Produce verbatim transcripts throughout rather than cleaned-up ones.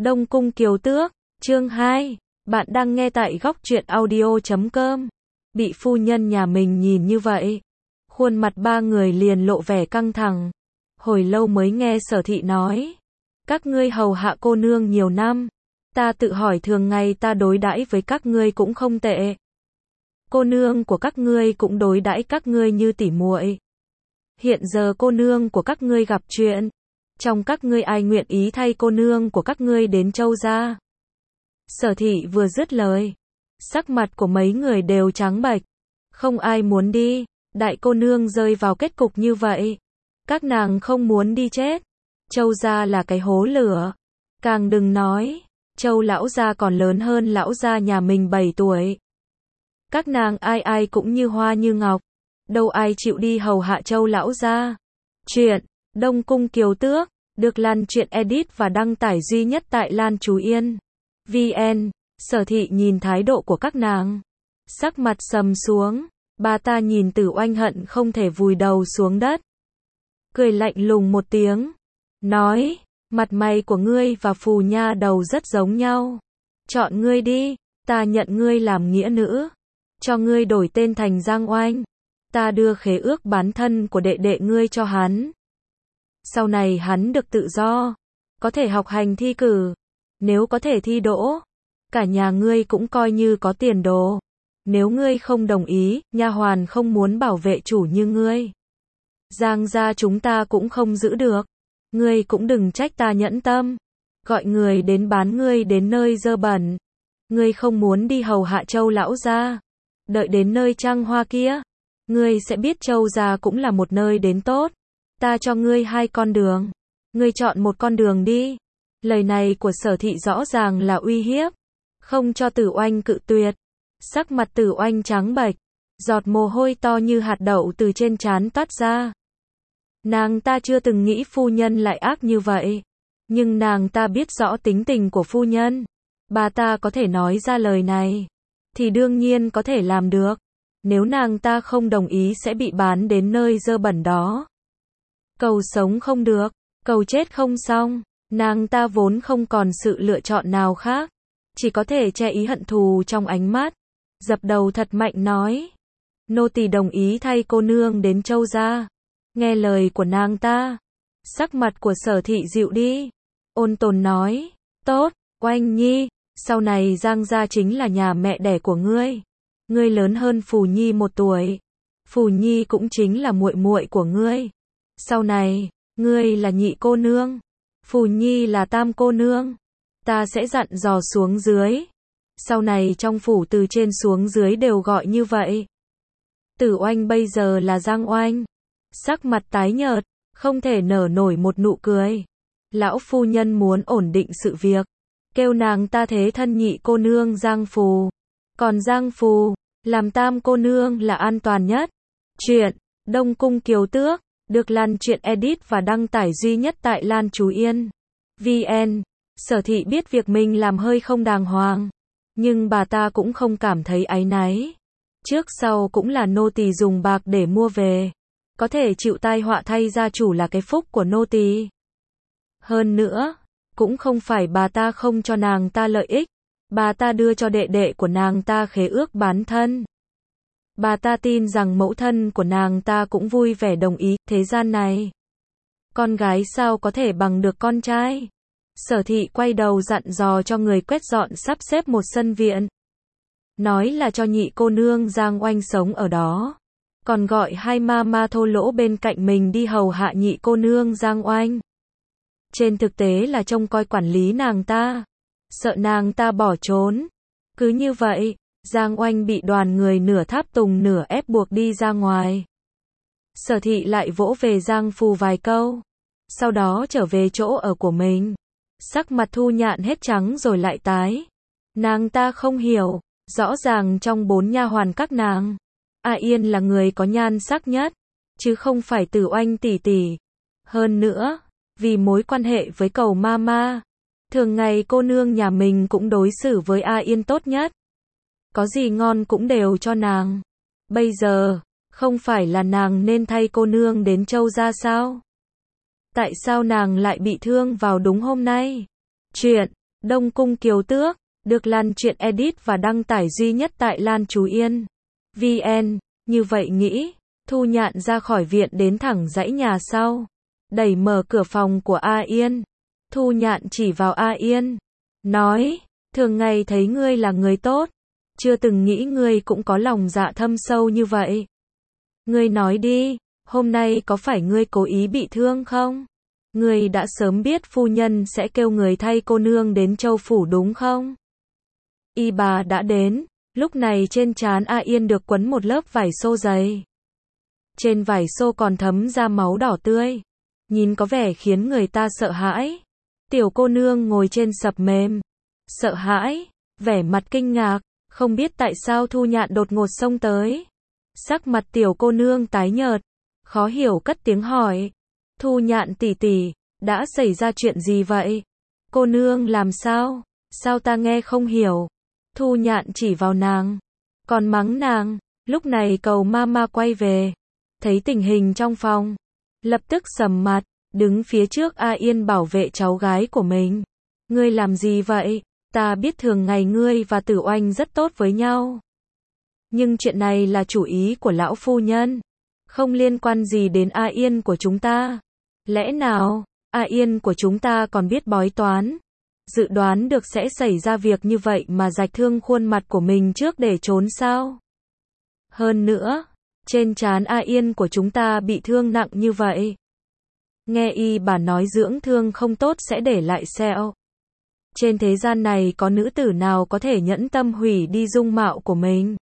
Đông Cung Kiều Tước, chương hai. Bạn đang nghe tại góc truyện audio chấm com. Bị phu nhân nhà mình nhìn như vậy, khuôn mặt ba người liền lộ vẻ căng thẳng. Hồi lâu mới nghe Sở Thị nói, các ngươi hầu hạ cô nương nhiều năm, ta tự hỏi thường ngày ta đối đãi với các ngươi cũng không tệ. Cô nương của các ngươi cũng đối đãi các ngươi như tỉ muội. Hiện giờ cô nương của các ngươi gặp chuyện, trong các ngươi ai nguyện ý thay cô nương của các ngươi đến Châu gia? Sở Thị vừa dứt lời, sắc mặt của mấy người đều trắng bệch, không ai muốn đi. Đại cô nương rơi vào kết cục như vậy, các nàng không muốn đi chết. Châu gia là cái hố lửa, càng đừng nói, Châu lão gia còn lớn hơn lão gia nhà mình bảy tuổi. Các nàng ai ai cũng như hoa như ngọc, đâu ai chịu đi hầu hạ Châu lão gia. Chuyện Đông Cung Kiều Tước được Lan Truyện edit và đăng tải duy nhất tại Lan Chú Yên vê en. Sở Thị nhìn thái độ của các nàng, sắc mặt sầm xuống. Bà ta nhìn Tử Oanh hận không thể vùi đầu xuống đất, cười lạnh lùng một tiếng, nói, mặt mày của ngươi và phù nha đầu rất giống nhau. Chọn ngươi đi, ta nhận ngươi làm nghĩa nữ, cho ngươi đổi tên thành Giang Oanh. Ta đưa khế ước bán thân của đệ đệ ngươi cho hắn. Sau này hắn được tự do, có thể học hành thi cử. Nếu có thể thi đỗ, cả nhà ngươi cũng coi như có tiền đồ. Nếu ngươi không đồng ý, nha hoàn không muốn bảo vệ chủ như ngươi, Giang gia chúng ta cũng không giữ được. Ngươi cũng đừng trách ta nhẫn tâm, gọi người đến bán ngươi đến nơi dơ bẩn. Ngươi không muốn đi hầu hạ Châu lão gia, đợi đến nơi trăng hoa kia, ngươi sẽ biết Châu gia cũng là một nơi đến tốt. Ta cho ngươi hai con đường, ngươi chọn một con đường đi. Lời này của Sở Thị rõ ràng là uy hiếp, không cho Tử Oanh cự tuyệt. Sắc mặt Tử Oanh trắng bệch, giọt mồ hôi to như hạt đậu từ trên trán toát ra. Nàng ta chưa từng nghĩ phu nhân lại ác như vậy, nhưng nàng ta biết rõ tính tình của phu nhân. Bà ta có thể nói ra lời này, thì đương nhiên có thể làm được. Nếu nàng ta không đồng ý sẽ bị bán đến nơi dơ bẩn đó. Cầu sống không được, cầu chết không xong. Nàng ta vốn không còn sự lựa chọn nào khác, chỉ có thể che ý hận thù trong ánh mắt, dập đầu thật mạnh nói, nô tỳ đồng ý thay cô nương đến Châu gia. Nghe lời của nàng ta, sắc mặt của Sở Thị dịu đi, ôn tồn nói, tốt, Oanh nhi, sau này Giang gia chính là nhà mẹ đẻ của ngươi. Ngươi lớn hơn Phù Nhi một tuổi, Phù Nhi cũng chính là muội muội của ngươi. Sau này, ngươi là nhị cô nương, Phù Nhi là tam cô nương. Ta sẽ dặn dò xuống dưới, sau này trong phủ từ trên xuống dưới đều gọi như vậy. Tử Oanh bây giờ là Giang Oanh, sắc mặt tái nhợt, không thể nở nổi một nụ cười. Lão phu nhân muốn ổn định sự việc, kêu nàng ta thế thân nhị cô nương Giang Phù, còn Giang Phù làm tam cô nương là an toàn nhất. Chuyện Đông Cung Kiều Tước được Lan Truyện edit và đăng tải duy nhất tại Lan Chú Yên vê en. Sở Thị biết việc mình làm hơi không đàng hoàng, nhưng bà ta cũng không cảm thấy áy náy. Trước sau cũng là nô tỳ dùng bạc để mua về, có thể chịu tai họa thay gia chủ là cái phúc của nô tỳ. Hơn nữa, cũng không phải bà ta không cho nàng ta lợi ích, bà ta đưa cho đệ đệ của nàng ta khế ước bán thân. Bà ta tin rằng mẫu thân của nàng ta cũng vui vẻ đồng ý. Thế gian này, con gái sao có thể bằng được con trai. Sở Thị quay đầu dặn dò cho người quét dọn sắp xếp một sân viện, nói là cho nhị cô nương Giang Oanh sống ở đó, còn gọi hai ma ma thô lỗ bên cạnh mình đi hầu hạ nhị cô nương Giang Oanh. Trên thực tế là trông coi quản lý nàng ta, sợ nàng ta bỏ trốn. Cứ như vậy, Giang Oanh bị đoàn người nửa tháp tùng nửa ép buộc đi ra ngoài. Sở Thị lại vỗ về Giang Phù vài câu, sau đó trở về chỗ ở của mình. Sắc mặt Thu Nhạn hết trắng rồi lại tái. Nàng ta không hiểu, rõ ràng trong bốn nha hoàn các nàng, A Yên là người có nhan sắc nhất, chứ không phải Tử Oanh tỷ tỷ. Hơn nữa, vì mối quan hệ với Cầu ma ma, thường ngày cô nương nhà mình cũng đối xử với A Yên tốt nhất. Có gì ngon cũng đều cho nàng. Bây giờ, không phải là nàng nên thay cô nương đến Châu gia sao? Tại sao nàng lại bị thương vào đúng hôm nay? Chuyện Đông Cung Kiều Tước, được Lan Truyện edit và đăng tải duy nhất tại Lan Chú Yên. vê en, như vậy nghĩ, Thu Nhạn ra khỏi viện đến thẳng dãy nhà sau. Đẩy mở cửa phòng của A Yên. Thu Nhạn chỉ vào A Yên. Nói, thường ngày thấy ngươi là người tốt. Chưa từng nghĩ ngươi cũng có lòng dạ thâm sâu như vậy. Ngươi nói đi, hôm nay có phải ngươi cố ý bị thương không? Ngươi đã sớm biết phu nhân sẽ kêu người thay cô nương đến Châu Phủ đúng không? Y bà đã đến, lúc này trên trán A Yên được quấn một lớp vải xô dày. Trên vải xô còn thấm ra máu đỏ tươi. Nhìn có vẻ khiến người ta sợ hãi. Tiểu cô nương ngồi trên sập mềm. Sợ hãi, vẻ mặt kinh ngạc, không biết tại sao Thu Nhạn đột ngột xông tới. Sắc mặt tiểu cô nương tái nhợt, khó hiểu cất tiếng hỏi. Thu Nhạn tỷ tỷ, đã xảy ra chuyện gì vậy? Cô nương làm sao? Sao ta nghe không hiểu? Thu Nhạn chỉ vào nàng, còn mắng nàng. Lúc này Cầu Mama quay về, thấy tình hình trong phòng, lập tức sầm mặt, đứng phía trước A Yên bảo vệ cháu gái của mình. Ngươi làm gì vậy? Ta biết thường ngày ngươi và Tử Oanh rất tốt với nhau. Nhưng chuyện này là chủ ý của lão phu nhân, không liên quan gì đến A Yên của chúng ta. Lẽ nào, A Yên của chúng ta còn biết bói toán? Dự đoán được sẽ xảy ra việc như vậy mà rạch thương khuôn mặt của mình trước để trốn sao? Hơn nữa, trên trán A Yên của chúng ta bị thương nặng như vậy. Nghe y bà nói dưỡng thương không tốt sẽ để lại sẹo. Trên thế gian này có nữ tử nào có thể nhẫn tâm hủy đi dung mạo của mình?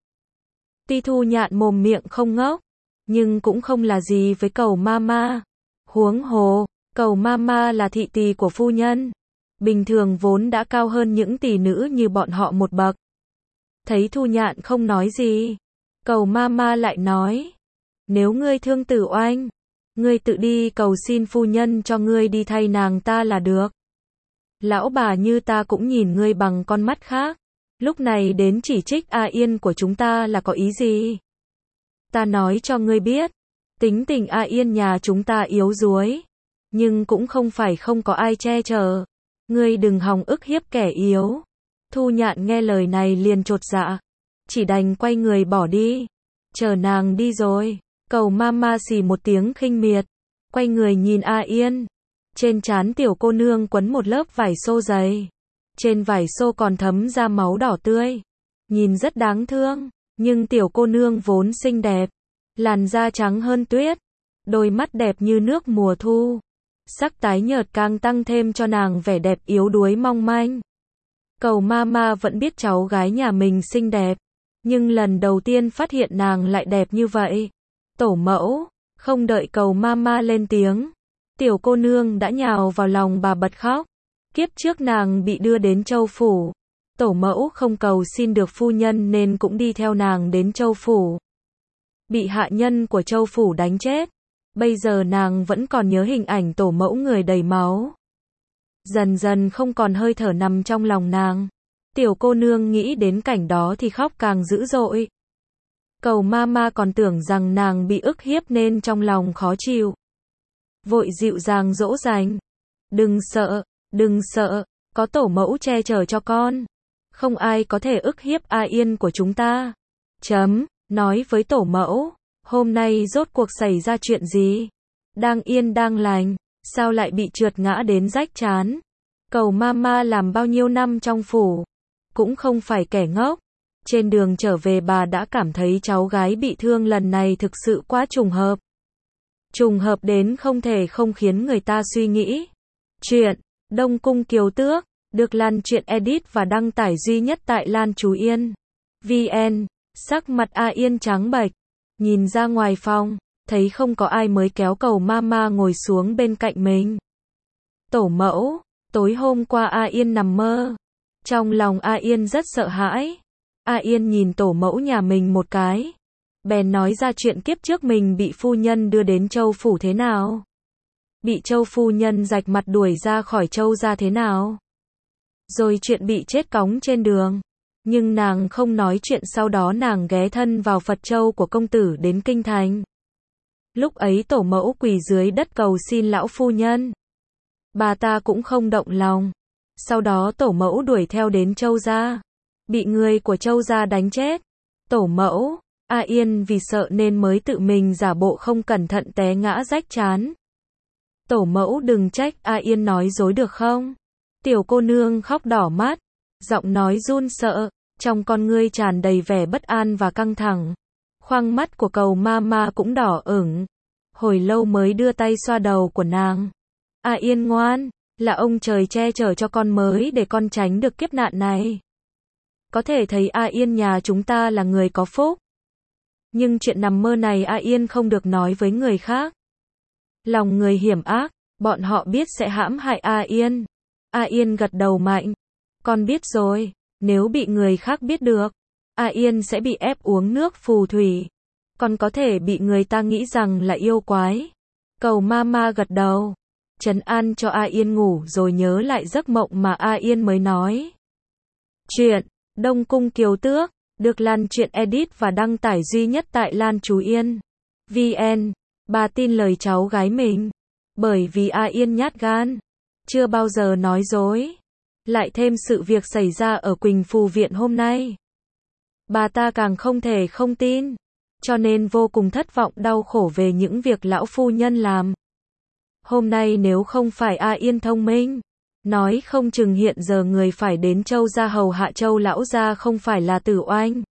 Tuy Thu Nhạn mồm miệng không ngốc, nhưng cũng không là gì với Cầu Mama. Huống hồ, Cầu Mama là thị tỳ của phu nhân, bình thường vốn đã cao hơn những tỷ nữ như bọn họ một bậc. Thấy Thu Nhạn không nói gì, Cầu Mama lại nói, nếu ngươi thương Tử Oanh, ngươi tự đi cầu xin phu nhân cho ngươi đi thay nàng ta là được. Lão bà như ta cũng nhìn ngươi bằng con mắt khác, lúc này đến chỉ trích A Yên của chúng ta là có ý gì? Ta nói cho ngươi biết, tính tình A Yên nhà chúng ta yếu đuối, nhưng cũng không phải không có ai che chở. Ngươi đừng hòng ức hiếp kẻ yếu. Thu Nhạn nghe lời này liền chột dạ, chỉ đành quay người bỏ đi. Chờ nàng đi rồi, Cầu Mama xì một tiếng khinh miệt, quay người nhìn A Yên. Trên trán tiểu cô nương quấn một lớp vải xô dày. Trên vải xô còn thấm ra máu đỏ tươi. Nhìn rất đáng thương, nhưng tiểu cô nương vốn xinh đẹp, làn da trắng hơn tuyết, đôi mắt đẹp như nước mùa thu. Sắc tái nhợt càng tăng thêm cho nàng vẻ đẹp yếu đuối mong manh. Cầu Mama vẫn biết cháu gái nhà mình xinh đẹp, nhưng lần đầu tiên phát hiện nàng lại đẹp như vậy. Tổ mẫu, không đợi Cầu Mama lên tiếng, tiểu cô nương đã nhào vào lòng bà bật khóc. Kiếp trước nàng bị đưa đến Châu Phủ, tổ mẫu không cầu xin được phu nhân nên cũng đi theo nàng đến Châu Phủ. Bị hạ nhân của Châu Phủ đánh chết. Bây giờ nàng vẫn còn nhớ hình ảnh tổ mẫu người đầy máu. Dần dần không còn hơi thở nằm trong lòng nàng. Tiểu cô nương nghĩ đến cảnh đó thì khóc càng dữ dội. Cầu Mama còn tưởng rằng nàng bị ức hiếp nên trong lòng khó chịu. Vội dịu dàng dỗ dành. Đừng sợ, đừng sợ, có tổ mẫu che chở cho con. Không ai có thể ức hiếp A Yên của chúng ta. Chấm, nói với tổ mẫu. Hôm nay rốt cuộc xảy ra chuyện gì? Đang yên đang lành, sao lại bị trượt ngã đến rách trán? Cầu Mama làm bao nhiêu năm trong phủ, cũng không phải kẻ ngốc. Trên đường trở về bà đã cảm thấy cháu gái bị thương lần này thực sự quá trùng hợp. Trùng hợp đến không thể không khiến người ta suy nghĩ. Chuyện Đông Cung Kiều Tước, được Lan Truyện edit và đăng tải duy nhất tại Lan Chú Yên. vê en, sắc mặt A Yên trắng bệch. Nhìn ra ngoài phòng, thấy không có ai mới kéo Cầu Mama ngồi xuống bên cạnh mình. Tổ mẫu, tối hôm qua A Yên nằm mơ. Trong lòng A Yên rất sợ hãi. A Yên nhìn tổ mẫu nhà mình một cái. Bèn nói ra chuyện kiếp trước mình bị phu nhân đưa đến Châu Phủ thế nào. Bị Châu phu nhân rạch mặt đuổi ra khỏi Châu ra thế nào. Rồi chuyện bị chết cóng trên đường. Nhưng nàng không nói chuyện sau đó nàng ghé thân vào Phật Châu của công tử đến Kinh Thành. Lúc ấy tổ mẫu quỳ dưới đất cầu xin lão phu nhân. Bà ta cũng không động lòng. Sau đó tổ mẫu đuổi theo đến Châu gia, bị người của Châu gia đánh chết. Tổ mẫu, A Yên vì sợ nên mới tự mình giả bộ không cẩn thận té ngã rách trán. Tổ mẫu đừng trách A Yên nói dối được không? Tiểu cô nương khóc đỏ mắt, giọng nói run sợ, trong con ngươi tràn đầy vẻ bất an và căng thẳng. Khoang mắt của Cầu Mama cũng đỏ ửng, hồi lâu mới đưa tay xoa đầu của nàng. A Yên ngoan, là ông trời che chở cho con mới để con tránh được kiếp nạn này. Có thể thấy A Yên nhà chúng ta là người có phúc. Nhưng chuyện nằm mơ này A Yên không được nói với người khác. Lòng người hiểm ác, bọn họ biết sẽ hãm hại A Yên. A Yên gật đầu mạnh. Con biết rồi, nếu bị người khác biết được, A Yên sẽ bị ép uống nước phù thủy. Còn có thể bị người ta nghĩ rằng là yêu quái. Cầu Mama gật đầu, trấn an cho A Yên ngủ rồi nhớ lại giấc mộng mà A Yên mới nói. Chuyện Đông Cung Kiều Tước được Lan Truyện edit và đăng tải duy nhất tại Lan Chú Yên vê en. Bà tin lời cháu gái mình, bởi vì A Yên nhát gan, chưa bao giờ nói dối. Lại thêm sự việc xảy ra ở Quỳnh Phù Viện hôm nay, bà ta càng không thể không tin, cho nên vô cùng thất vọng đau khổ về những việc lão phu nhân làm. Hôm nay nếu không phải A Yên thông minh, nói không chừng hiện giờ người phải đến Châu gia hầu hạ Châu lão gia không phải là Tử Oanh,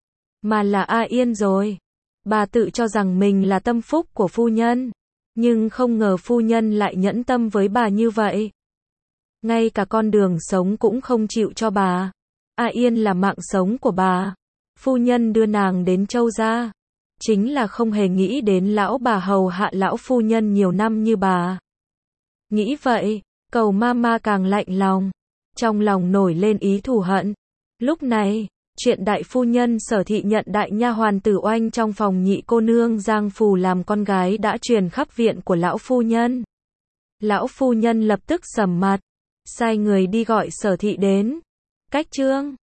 mà là A Yên rồi. Bà tự cho rằng mình là tâm phúc của phu nhân, nhưng không ngờ phu nhân lại nhẫn tâm với bà như vậy. Ngay cả con đường sống cũng không chịu cho bà. A Yên là mạng sống của bà. Phu nhân đưa nàng đến Châu gia, chính là không hề nghĩ đến lão bà hầu hạ lão phu nhân nhiều năm như bà. Nghĩ vậy, Cầu Mama càng lạnh lòng, trong lòng nổi lên ý thù hận. Lúc này, chuyện đại phu nhân Sở Thị nhận đại nha hoàn Tử Oanh trong phòng nhị cô nương Giang Phù làm con gái đã truyền khắp viện của lão phu nhân. Lão phu nhân lập tức sầm mặt, sai người đi gọi Sở Thị đến. Cách chương